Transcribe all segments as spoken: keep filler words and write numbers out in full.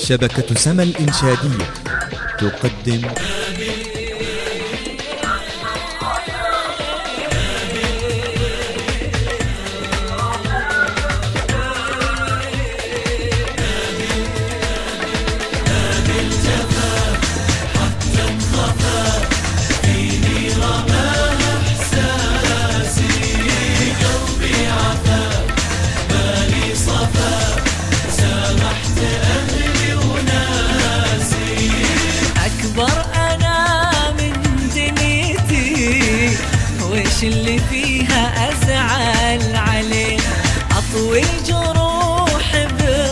شبكة سما الإنشادية تقدم اللي فيها أزعل عليه، أطوي الجروح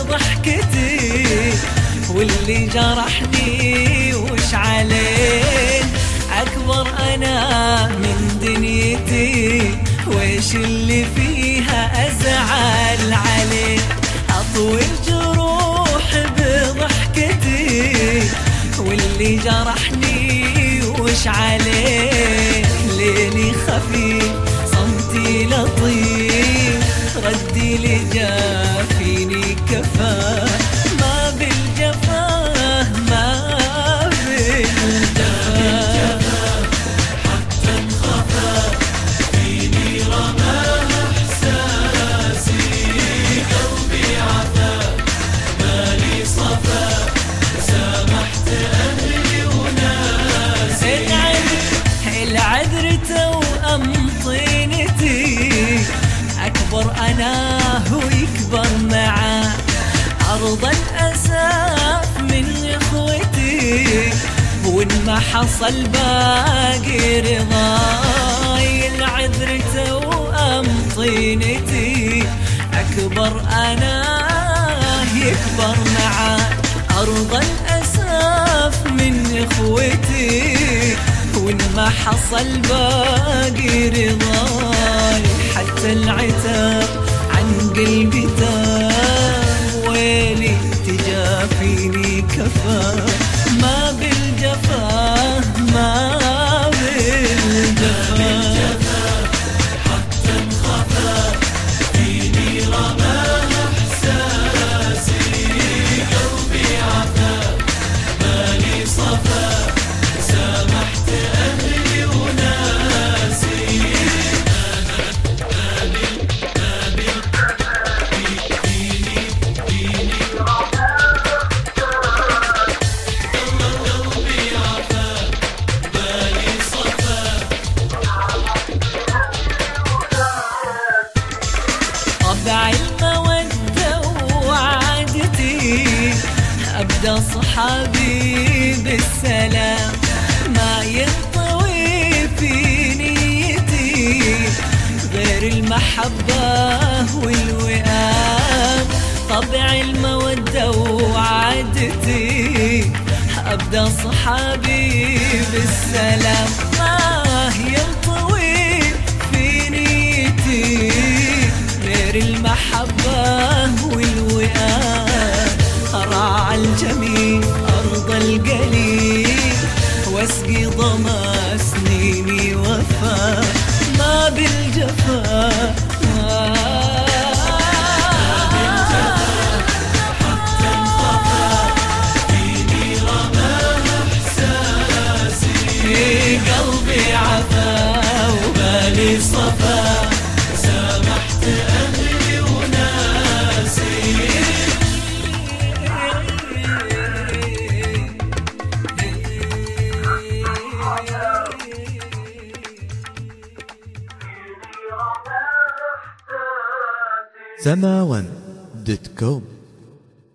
بضحكتي واللي جرحني وش عليه. أكبر أنا من دنيتي وش اللي فيها أزعل عليه، أطوي الجروح بضحكتي واللي جرحني وش عليه. ليلي خفيف صمتي لطيف، ردي لجا فيني كفاه، ما بالجفاه ما بالجفاه حتى انخفى فيني رماه احساسي، قلبي عفا بالي صفا، سامحت اهلي وناسي. العذر توأم طينتي، أكبر أنا هو يكبر معاه، أرضى الأساف من إخوتي وإن ما حصل باقي رضاي. العذر توأم طينتي، أكبر أنا يكبر معاه، أرضى الأساف من إخوتي وإن ما حصل باقي رضاي. حتى العتاب عن قلبي تاب، ويلي تجافيني كفاه، ما بالجفاه ما بالجفاه حتى انخفى فيني رماه احساسي، قلبي عفا بالي صفا، سامحت أهلي وناسي. قابل قابل فيني فيني قلبي عفا بالي صفا. طبع المودة وعادتي، أبدأ صحابي بالسلام، ما ينطوي في نيتي غير المحبة والوئام. طبع المودة وعادتي، أبدأ صحابي بالسلام، ما ينطوي في نيتي غير المحبة والوئام. أراعى الجميل أرض القليل، واسقي ضما سنيني وفا، ما بالجفا ما حتى انخفى فيني رماه احساسي، قلبي عفا وبالي صفا، سامحت اهلي وناسي. سما ون دوت كوم.